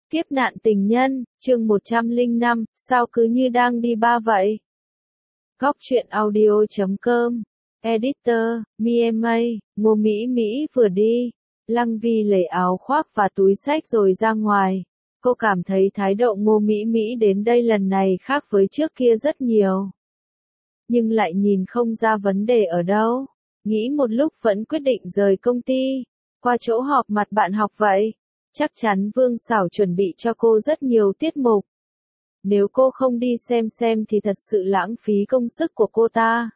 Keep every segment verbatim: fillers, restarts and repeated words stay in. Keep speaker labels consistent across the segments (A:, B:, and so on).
A: Kiếp nạn tình nhân, chương một trăm lẻ năm, sao cứ như đang đi ba vậy? Góc truyện audio chấm com, Editor, em em a, Ngô Mỹ Mỹ vừa đi. Lăng Vi lấy áo khoác và túi xách rồi ra ngoài. Cô cảm thấy thái độ Ngô Mỹ Mỹ đến đây lần này khác với trước kia rất nhiều. Nhưng lại nhìn không ra vấn đề ở đâu. Nghĩ một lúc vẫn quyết định rời công ty, qua chỗ họp mặt bạn học vậy. Chắc chắn Vương Sảo chuẩn bị cho cô rất nhiều tiết mục. Nếu cô không đi xem xem thì thật sự lãng phí công sức của cô ta.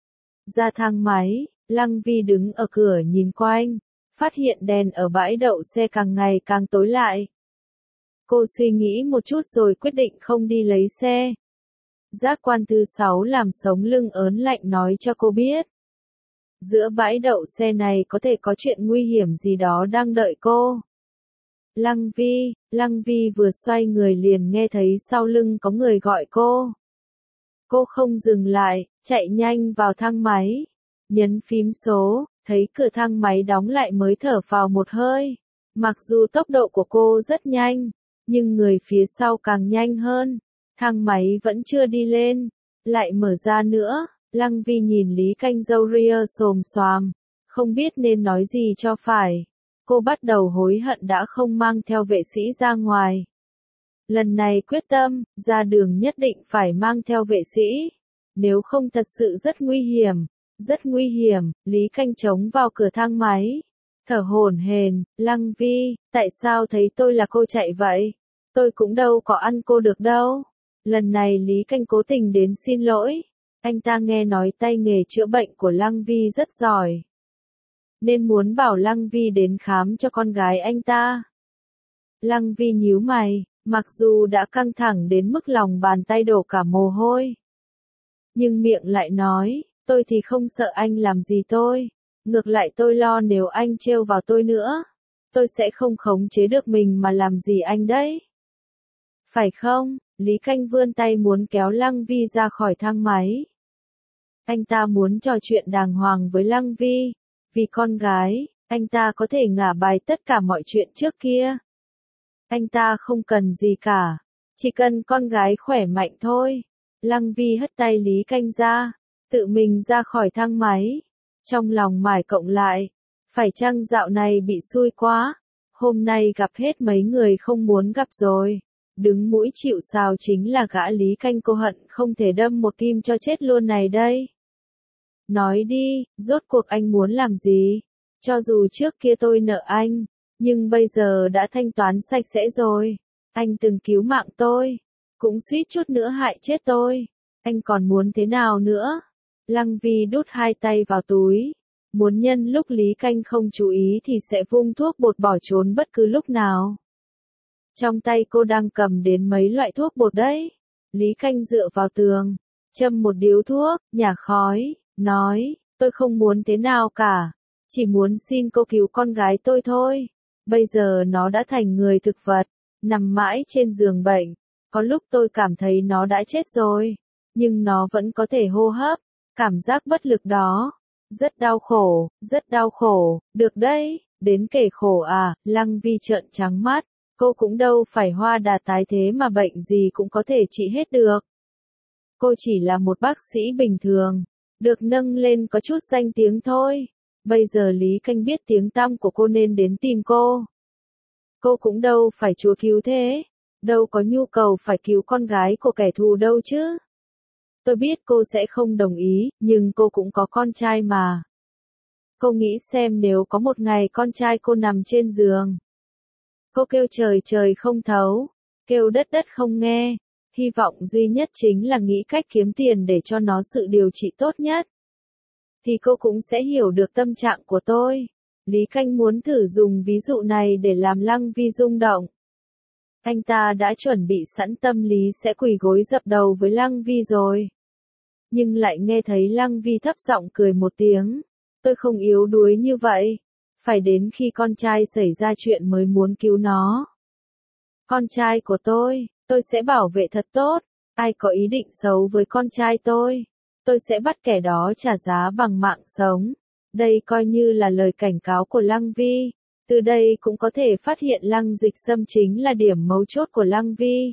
A: Ra thang máy, Lăng Vi đứng ở cửa nhìn quanh, phát hiện đèn ở bãi đậu xe càng ngày càng tối lại. Cô suy nghĩ một chút rồi quyết định không đi lấy xe. Giác quan thứ sáu làm sống lưng ớn lạnh nói cho cô biết. Giữa bãi đậu xe này có thể có chuyện nguy hiểm gì đó đang đợi cô. Lăng Vi, Lăng Vi vừa xoay người liền nghe thấy sau lưng có người gọi cô. Cô không dừng lại, chạy nhanh vào thang máy, nhấn phím số, thấy cửa thang máy đóng lại mới thở phào một hơi. Mặc dù tốc độ của cô rất nhanh, nhưng người phía sau càng nhanh hơn. Thang máy vẫn chưa đi lên, lại mở ra nữa. Lăng Vi nhìn Lý Canh râu ria xồm xoàm, không biết nên nói gì cho phải. Cô bắt đầu hối hận đã không mang theo vệ sĩ ra ngoài. Lần này quyết tâm, ra đường nhất định phải mang theo vệ sĩ. Nếu không thật sự rất nguy hiểm, rất nguy hiểm. Lý Canh chống vào cửa thang máy, thở hổn hển. Lăng Vi, tại sao thấy tôi là cô chạy vậy? Tôi cũng đâu có ăn cô được đâu. Lần này Lý Canh cố tình đến xin lỗi. Anh ta nghe nói tay nghề chữa bệnh của Lăng Vi rất giỏi, nên muốn bảo Lăng Vi đến khám cho con gái anh ta. Lăng Vi nhíu mày, mặc dù đã căng thẳng đến mức lòng bàn tay đổ cả mồ hôi. Nhưng miệng lại nói, tôi thì không sợ anh làm gì tôi. Ngược lại tôi lo nếu anh trêu vào tôi nữa, tôi sẽ không khống chế được mình mà làm gì anh đấy. Phải không? Lý Canh vươn tay muốn kéo Lăng Vi ra khỏi thang máy. Anh ta muốn trò chuyện đàng hoàng với Lăng Vi. Vì con gái, anh ta có thể ngả bài tất cả mọi chuyện trước kia. Anh ta không cần gì cả, chỉ cần con gái khỏe mạnh thôi. Lăng Vi hất tay Lý Canh ra, tự mình ra khỏi thang máy. Trong lòng mải cộng lại, phải chăng dạo này bị xui quá, hôm nay gặp hết mấy người không muốn gặp rồi. Đứng mũi chịu sào chính là gã Lý Canh cô hận không thể đâm một kim cho chết luôn này đây. Nói đi, rốt cuộc anh muốn làm gì? Cho dù trước kia tôi nợ anh, nhưng bây giờ đã thanh toán sạch sẽ rồi. Anh từng cứu mạng tôi, cũng suýt chút nữa hại chết tôi. Anh còn muốn thế nào nữa? Lăng Vi đút hai tay vào túi, muốn nhân lúc Lý Canh không chú ý thì sẽ vung thuốc bột bỏ trốn bất cứ lúc nào. Trong tay cô đang cầm đến mấy loại thuốc bột đấy. Lý Canh dựa vào tường, châm một điếu thuốc, nhả khói, nói, tôi không muốn thế nào cả, chỉ muốn xin cô cứu con gái tôi thôi. Bây giờ nó đã thành người thực vật, nằm mãi trên giường bệnh. Có lúc tôi cảm thấy nó đã chết rồi, nhưng nó vẫn có thể hô hấp. Cảm giác bất lực đó, rất đau khổ, rất đau khổ. Được đấy, đến kể khổ à? Lăng Vi trợn trắng mắt. Cô cũng đâu phải hoa đà tái thế mà bệnh gì cũng có thể trị hết được. Cô chỉ là một bác sĩ bình thường, được nâng lên có chút danh tiếng thôi. Bây giờ Lý Canh biết tiếng tăm của cô nên đến tìm cô. Cô cũng đâu phải chúa cứu thế, đâu có nhu cầu phải cứu con gái của kẻ thù đâu chứ. Tôi biết cô sẽ không đồng ý, nhưng cô cũng có con trai mà. Cô nghĩ xem nếu có một ngày con trai cô nằm trên giường. Cô kêu trời trời không thấu, kêu đất đất không nghe. Hy vọng duy nhất chính là nghĩ cách kiếm tiền để cho nó sự điều trị tốt nhất. Thì cô cũng sẽ hiểu được tâm trạng của tôi. Lý Canh muốn thử dùng ví dụ này để làm Lăng Vi rung động. Anh ta đã chuẩn bị sẵn tâm lý sẽ quỳ gối dập đầu với Lăng Vi rồi. Nhưng lại nghe thấy Lăng Vi thấp giọng cười một tiếng. Tôi không yếu đuối như vậy. Phải đến khi con trai xảy ra chuyện mới muốn cứu nó. Con trai của tôi, tôi sẽ bảo vệ thật tốt. Ai có ý định xấu với con trai tôi, tôi sẽ bắt kẻ đó trả giá bằng mạng sống. Đây coi như là lời cảnh cáo của Lăng Vi. Từ đây cũng có thể phát hiện Lăng Dịch Sâm chính là điểm mấu chốt của Lăng Vi.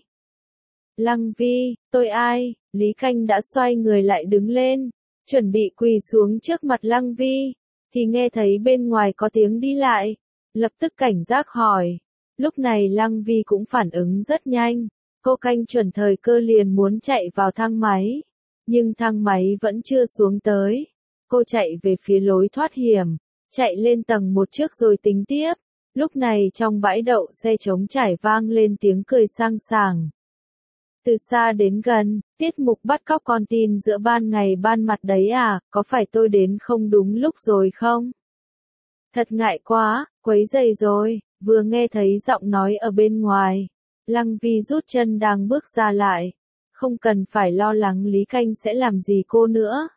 A: Lăng Vi, tôi ai? Lý Canh đã xoay người lại đứng lên, chuẩn bị quỳ xuống trước mặt Lăng Vi, thì nghe thấy bên ngoài có tiếng đi lại, lập tức cảnh giác hỏi. Lúc này Lăng Vi cũng phản ứng rất nhanh, cô canh chuẩn thời cơ liền muốn chạy vào thang máy, nhưng thang máy vẫn chưa xuống tới. Cô chạy về phía lối thoát hiểm, chạy lên tầng một trước rồi tính tiếp. Lúc này trong bãi đậu xe trống trải vang lên tiếng cười sang sảng. Từ xa đến gần, tiết mục bắt cóc con tin giữa ban ngày ban mặt đấy à, có phải tôi đến không đúng lúc rồi không? Thật ngại quá, quấy rầy rồi, vừa nghe thấy giọng nói ở bên ngoài. Lăng Vi rút chân đang bước ra lại. Không cần phải lo lắng Lý Canh sẽ làm gì cô nữa.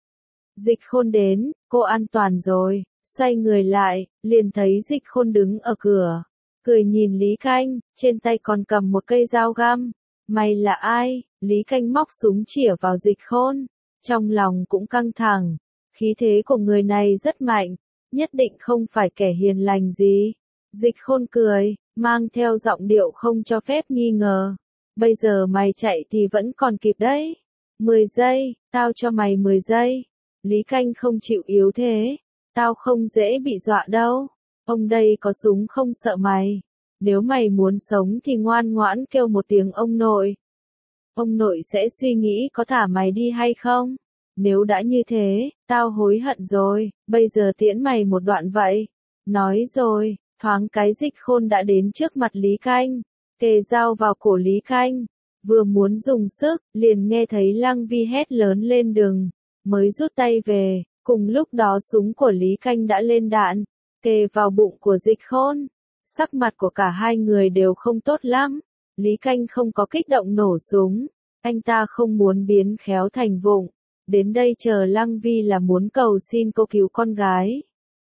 A: Dịch Khôn đến, cô an toàn rồi, xoay người lại, liền thấy Dịch Khôn đứng ở cửa. Cười nhìn Lý Canh, trên tay còn cầm một cây dao găm. Mày là ai? Lý Canh móc súng chĩa vào Dịch Khôn. Trong lòng cũng căng thẳng. Khí thế của người này rất mạnh, nhất định không phải kẻ hiền lành gì. Dịch Khôn cười, mang theo giọng điệu không cho phép nghi ngờ. Bây giờ mày chạy thì vẫn còn kịp đấy. mười giây, tao cho mày mười giây. Lý Canh không chịu yếu thế. Tao không dễ bị dọa đâu. Ông đây có súng không sợ mày. Nếu mày muốn sống thì ngoan ngoãn kêu một tiếng ông nội. Ông nội sẽ suy nghĩ có thả mày đi hay không. Nếu đã như thế, tao hối hận rồi, bây giờ tiễn mày một đoạn vậy. Nói rồi, thoáng cái Dịch Khôn đã đến trước mặt Lý Canh, kề dao vào cổ Lý Canh. Vừa muốn dùng sức, liền nghe thấy Lăng Vi hét lớn lên đừng, mới rút tay về. Cùng lúc đó súng của Lý Canh đã lên đạn, kề vào bụng của Dịch Khôn. Sắc mặt của cả hai người đều không tốt lắm. Lý Canh không có kích động nổ súng, anh ta không muốn biến khéo thành vụng. Đến đây chờ Lăng Vi là muốn cầu xin cô cứu con gái.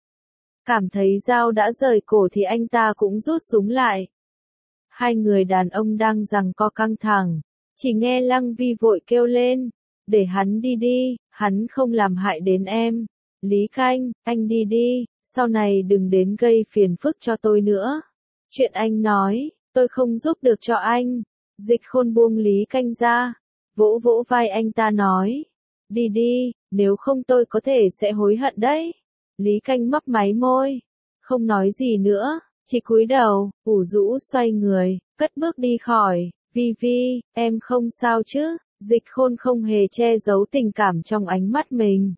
A: Cảm thấy dao đã rời cổ thì anh ta cũng rút súng lại. Hai người đàn ông đang giằng co căng thẳng, chỉ nghe Lăng Vi vội kêu lên, để hắn đi đi, hắn không làm hại đến em. Lý Canh, anh đi đi, sau này đừng đến gây phiền phức cho tôi nữa. Chuyện anh nói, tôi không giúp được cho anh. Dịch Khôn buông Lý Canh ra, vỗ vỗ vai anh ta nói, đi đi, nếu không tôi có thể sẽ hối hận đấy. Lý Canh mấp máy môi, không nói gì nữa, chỉ cúi đầu, ủ rũ xoay người, cất bước đi khỏi. Vi Vi, em không sao chứ? Dịch Khôn không hề che giấu tình cảm trong ánh mắt mình.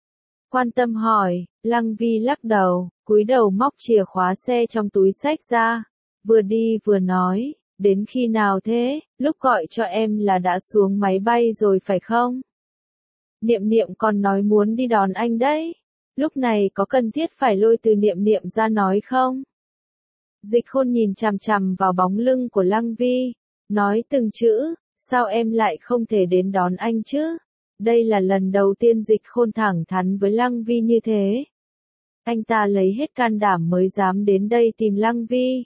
A: Quan tâm hỏi, Lăng Vi lắc đầu, cúi đầu móc chìa khóa xe trong túi xách ra, vừa đi vừa nói, đến khi nào thế, lúc gọi cho em là đã xuống máy bay rồi phải không? Niệm Niệm còn nói muốn đi đón anh đấy, lúc này có cần thiết phải lôi từ Niệm Niệm ra nói không? Dịch Khôn nhìn chằm chằm vào bóng lưng của Lăng Vi, nói từng chữ, sao em lại không thể đến đón anh chứ? Đây là lần đầu tiên Dịch Khôn thẳng thắn với Lăng Vi như thế. Anh ta lấy hết can đảm mới dám đến đây tìm Lăng Vi.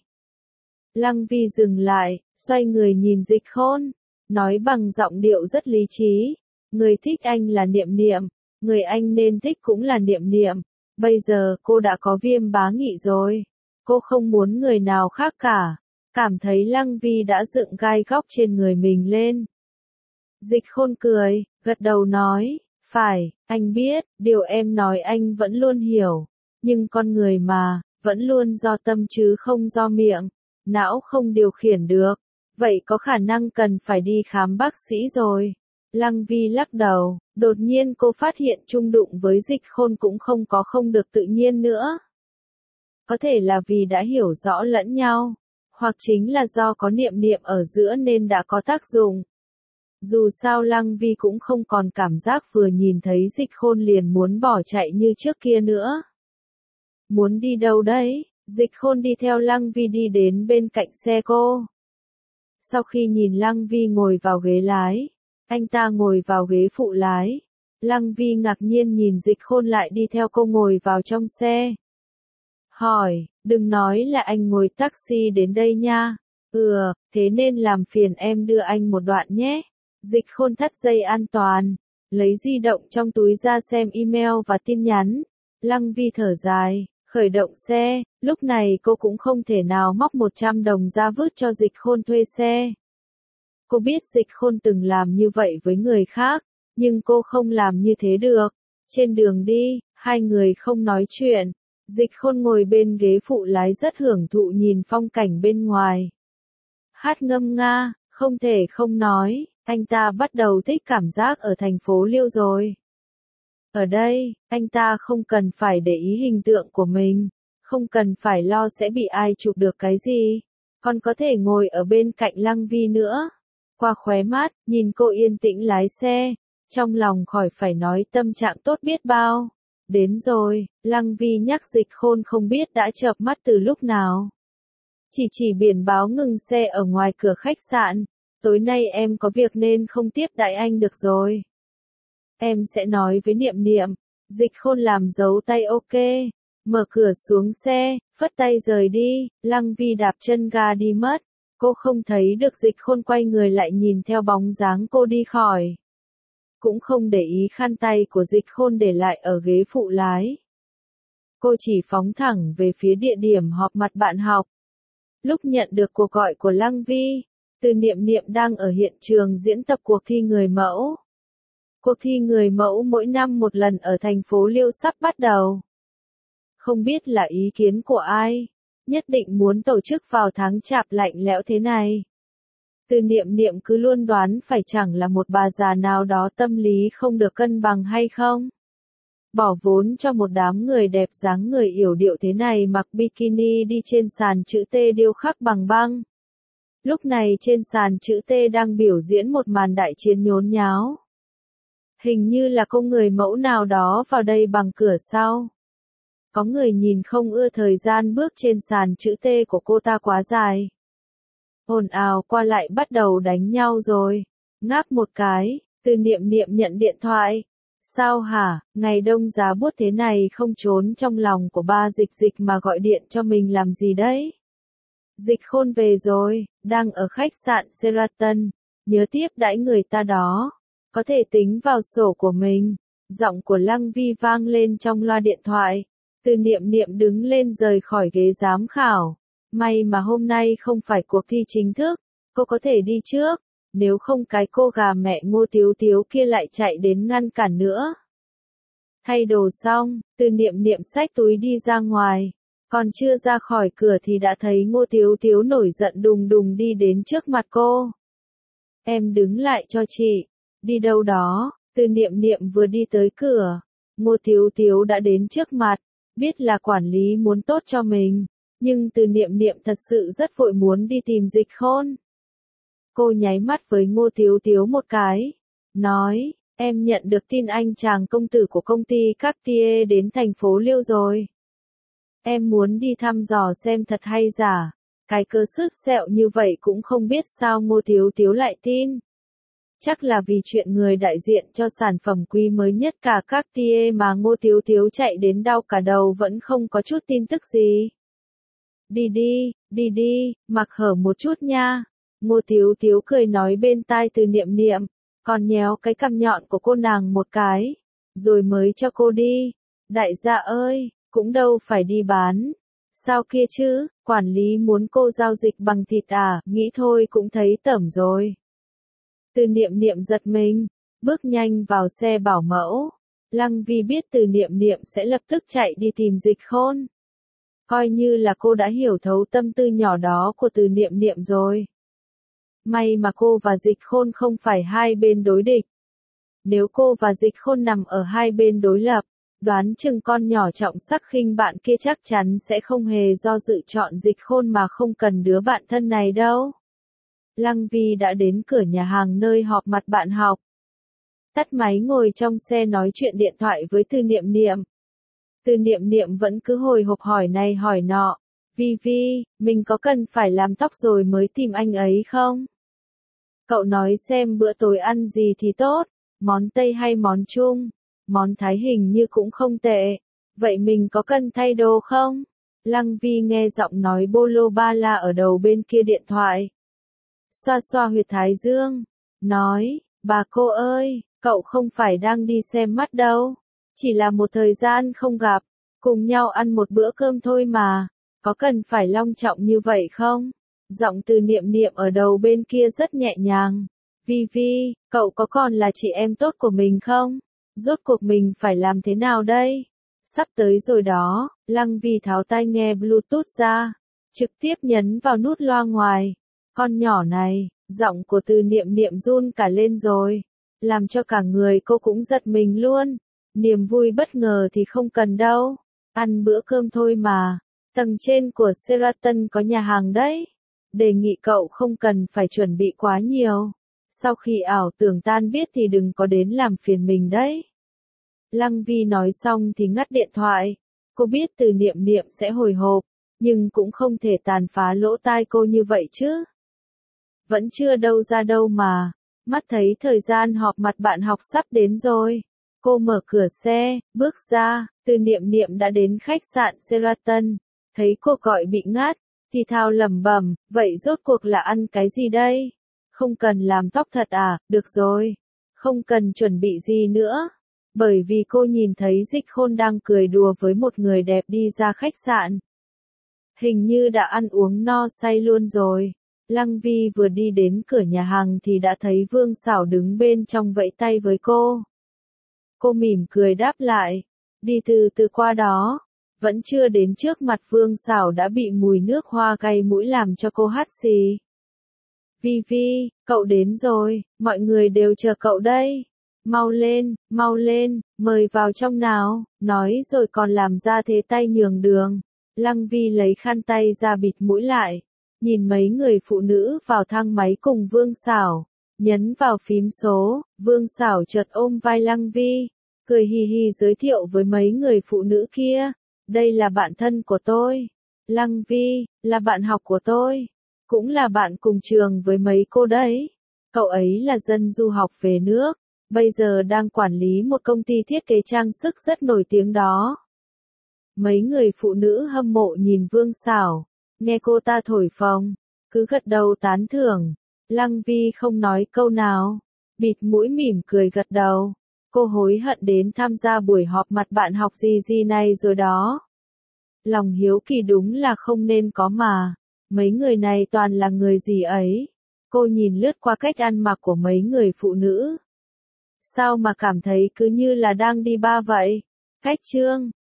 A: Lăng Vi dừng lại, xoay người nhìn Dịch Khôn, nói bằng giọng điệu rất lý trí, người thích anh là Niệm Niệm, người anh nên thích cũng là Niệm Niệm. Bây giờ cô đã có Viêm Bá Nghị rồi, cô không muốn người nào khác cả. Cảm thấy Lăng Vi đã dựng gai góc trên người mình lên. Dịch Khôn cười, gật đầu nói, phải, anh biết, điều em nói anh vẫn luôn hiểu. Nhưng con người mà, vẫn luôn do tâm chứ không do miệng, não không điều khiển được. Vậy có khả năng cần phải đi khám bác sĩ rồi. Lăng Vi lắc đầu, đột nhiên cô phát hiện chung đụng với Dịch Khôn cũng không có không được tự nhiên nữa. Có thể là vì đã hiểu rõ lẫn nhau, hoặc chính là do có Niệm Niệm ở giữa nên đã có tác dụng. Dù sao Lăng Vi cũng không còn cảm giác vừa nhìn thấy Dịch Khôn liền muốn bỏ chạy như trước kia nữa. Muốn đi đâu đấy? Dịch Khôn đi theo Lăng Vi đi đến bên cạnh xe cô. Sau khi nhìn Lăng Vi ngồi vào ghế lái, anh ta ngồi vào ghế phụ lái. Lăng Vi ngạc nhiên nhìn Dịch Khôn lại đi theo cô ngồi vào trong xe. Hỏi, đừng nói là anh ngồi taxi đến đây nha. Ừ, thế nên làm phiền em đưa anh một đoạn nhé. Dịch Khôn thắt dây an toàn, lấy di động trong túi ra xem email và tin nhắn. Lăng Vi thở dài, Khởi động xe, lúc này cô cũng không thể nào móc một trăm đồng ra vứt cho Dịch Khôn thuê xe. Cô biết Dịch Khôn từng làm như vậy với người khác, nhưng cô không làm như thế được. Trên đường đi, hai người không nói chuyện. Dịch Khôn ngồi bên ghế phụ lái rất hưởng thụ nhìn phong cảnh bên ngoài. Hát ngâm nga, không thể không nói, anh ta bắt đầu thích cảm giác ở thành phố Liêu rồi. Ở đây, anh ta không cần phải để ý hình tượng của mình, không cần phải lo sẽ bị ai chụp được cái gì, còn có thể ngồi ở bên cạnh Lăng Vi nữa. Qua khóe mắt, nhìn cô yên tĩnh lái xe, trong lòng khỏi phải nói tâm trạng tốt biết bao. Đến rồi, Lăng Vi nhắc Dịch Khôn không biết đã chợp mắt từ lúc nào. Chỉ chỉ biển báo ngừng xe ở ngoài cửa khách sạn, tối nay em có việc nên không tiếp đãi anh được rồi. Em sẽ nói với Niệm Niệm. Dịch Khôn làm dấu tay ok, mở cửa xuống xe, phất tay rời đi. Lăng Vi đạp chân ga đi mất. Cô không thấy được Dịch Khôn quay người lại nhìn theo bóng dáng cô đi khỏi. Cũng không để ý khăn tay của Dịch Khôn để lại ở ghế phụ lái. Cô chỉ phóng thẳng về phía địa điểm họp mặt bạn học. Lúc nhận được cuộc gọi của Lăng Vi, Từ Niệm Niệm đang ở hiện trường diễn tập cuộc thi người mẫu. Cuộc thi người mẫu mỗi năm một lần ở thành phố Liêu sắp bắt đầu. Không biết là ý kiến của ai, nhất định muốn tổ chức vào tháng chạp lạnh lẽo thế này. Từ Niệm Niệm cứ luôn đoán phải chẳng là một bà già nào đó tâm lý không được cân bằng hay không. Bỏ vốn cho một đám người đẹp dáng người yểu điệu thế này mặc bikini đi trên sàn chữ T điêu khắc bằng băng. Lúc này trên sàn chữ T đang biểu diễn một màn đại chiến nhốn nháo. Hình như là cô người mẫu nào đó vào đây bằng cửa sau. Có người nhìn không ưa thời gian bước trên sàn chữ T của cô ta quá dài. Ồn ào qua lại bắt đầu đánh nhau rồi. Ngáp một cái, Từ Niệm Niệm nhận điện thoại. Sao hả, ngày đông giá buốt thế này không trốn trong lòng của ba Dịch Dịch mà gọi điện cho mình làm gì đấy? Dịch Khôn về rồi, đang ở khách sạn Sheraton, nhớ tiếp đãi người ta đó. Có thể tính vào sổ của mình. Giọng của Lăng Vi vang lên trong loa điện thoại. Từ Niệm Niệm đứng lên rời khỏi ghế giám khảo. May mà hôm nay không phải cuộc thi chính thức, cô có thể đi trước, nếu không cái cô gà mẹ Ngô Tiếu Tiếu kia lại chạy đến ngăn cản nữa. Thay đồ xong, Từ Niệm Niệm xách túi đi ra ngoài, còn chưa ra khỏi cửa thì đã thấy Ngô Tiếu Tiếu nổi giận đùng đùng đi đến trước mặt cô. Em đứng lại cho chị. Đi đâu đó? Từ Niệm Niệm vừa đi tới cửa, Ngô Tiếu Tiếu đã đến trước mặt, biết là quản lý muốn tốt cho mình, nhưng Từ Niệm Niệm thật sự rất vội muốn đi tìm Dịch Khôn. Cô nháy mắt với Ngô Tiếu Tiếu một cái, nói, em nhận được tin anh chàng công tử của công ty Cartier đến thành phố Liêu rồi. Em muốn đi thăm dò xem thật hay giả, cái cơ sứt sẹo như vậy cũng không biết sao Ngô Tiếu Tiếu lại tin. Chắc là vì chuyện người đại diện cho sản phẩm quý mới nhất cả Cartier mà Ngô Tiếu Tiếu chạy đến đau cả đầu vẫn không có chút tin tức gì. Đi đi, đi đi, mặc hở một chút nha. Ngô Tiếu Tiếu cười nói bên tai Từ Niệm Niệm, còn nhéo cái cằm nhọn của cô nàng một cái, rồi mới cho cô đi. Đại gia ơi, cũng đâu phải đi bán. Sao kia chứ, quản lý muốn cô giao dịch bằng thịt à, nghĩ thôi cũng thấy tởm rồi. Từ Niệm Niệm giật mình, bước nhanh vào xe bảo mẫu. Lăng Vi biết Từ Niệm Niệm sẽ lập tức chạy đi tìm Dịch Khôn. Coi như là cô đã hiểu thấu tâm tư nhỏ đó của Từ Niệm Niệm rồi. May mà cô và Dịch Khôn không phải hai bên đối địch. Nếu cô và Dịch Khôn nằm ở hai bên đối lập, đoán chừng con nhỏ trọng sắc khinh bạn kia chắc chắn sẽ không hề do dự chọn Dịch Khôn mà không cần đứa bạn thân này đâu. Lăng Vi đã đến cửa nhà hàng nơi họp mặt bạn học. Tắt máy ngồi trong xe nói chuyện điện thoại với Từ Niệm Niệm. Từ Niệm Niệm vẫn cứ hồi hộp hỏi này hỏi nọ. Vi Vi, mình có cần phải làm tóc rồi mới tìm anh ấy không? Cậu nói xem bữa tối ăn gì thì tốt, món Tây hay món Trung? Món Thái hình như cũng không tệ. Vậy mình có cần thay đồ không? Lăng Vi nghe giọng nói bô lô ba la ở đầu bên kia điện thoại. Xoa xoa huyệt thái dương, nói, bà cô ơi, cậu không phải đang đi xem mắt đâu, chỉ là một thời gian không gặp, Cùng nhau ăn một bữa cơm thôi mà, có cần phải long trọng như vậy không? Giọng Từ Niệm Niệm ở đầu bên kia rất nhẹ nhàng. Vi Vi, cậu có còn là chị em tốt của mình không? Rốt cuộc mình phải làm thế nào đây? Sắp tới rồi đó, Lăng Vi tháo tai nghe Bluetooth ra, trực tiếp nhấn vào nút loa ngoài. Con nhỏ này, giọng của Từ Niệm Niệm run cả lên rồi, làm cho cả người cô cũng giật mình luôn. Niềm vui bất ngờ thì không cần đâu, ăn bữa cơm thôi mà, tầng trên của Sheraton có nhà hàng đấy. Đề nghị cậu không cần phải chuẩn bị quá nhiều. Sau khi ảo tưởng tan biết thì đừng có đến làm phiền mình đấy. Lăng Vi nói xong thì ngắt điện thoại. Cô biết Từ Niệm Niệm sẽ hồi hộp, nhưng cũng không thể tàn phá lỗ tai cô như vậy chứ. Vẫn chưa đâu ra đâu mà. Mắt thấy thời gian họp mặt bạn học sắp đến rồi. Cô mở cửa xe, bước ra, Từ Niệm Niệm đã đến khách sạn Sheraton. Thấy cô gọi bị ngắt, thì thào lẩm bẩm, vậy rốt cuộc là ăn cái gì đây? Không cần làm tóc thật à, được rồi. Không cần chuẩn bị gì nữa. Bởi vì cô nhìn thấy Dịch Khôn đang cười đùa với một người đẹp đi ra khách sạn. Hình như đã ăn uống no say luôn rồi. Lăng Vi vừa đi đến cửa nhà hàng thì đã thấy Vương Sảo đứng bên trong vẫy tay với cô. Cô mỉm cười đáp lại, đi từ từ qua đó. Vẫn chưa đến trước mặt Vương Sảo đã bị mùi nước hoa gây mũi làm cho cô hắt xì. Vi Vi, cậu đến rồi, mọi người đều chờ cậu đây. Mau lên, mau lên, mời vào trong nào, nói rồi còn làm ra thế tay nhường đường. Lăng Vi lấy khăn tay ra bịt mũi lại, nhìn mấy người phụ nữ vào thang máy cùng Vương Sảo, nhấn vào phím số, Vương Sảo chợt ôm vai Lăng Vi, cười hì hì giới thiệu với mấy người phụ nữ kia, đây là bạn thân của tôi. Lăng Vi, là bạn học của tôi, cũng là bạn cùng trường với mấy cô đấy. Cậu ấy là dân du học về nước, bây giờ đang quản lý một công ty thiết kế trang sức rất nổi tiếng đó. Mấy người phụ nữ hâm mộ nhìn Vương Sảo, nghe cô ta thổi phồng, cứ gật đầu tán thưởng. Lăng Vi không nói câu nào, bịt mũi mỉm cười gật đầu. Cô hối hận đến tham gia buổi họp mặt bạn học gì gì này rồi đó. Lòng hiếu kỳ đúng là không nên có mà. Mấy người này toàn là người gì ấy. Cô nhìn lướt qua cách ăn mặc của mấy người phụ nữ. Sao mà cảm thấy cứ như là đang đi bar vậy? Khách trương,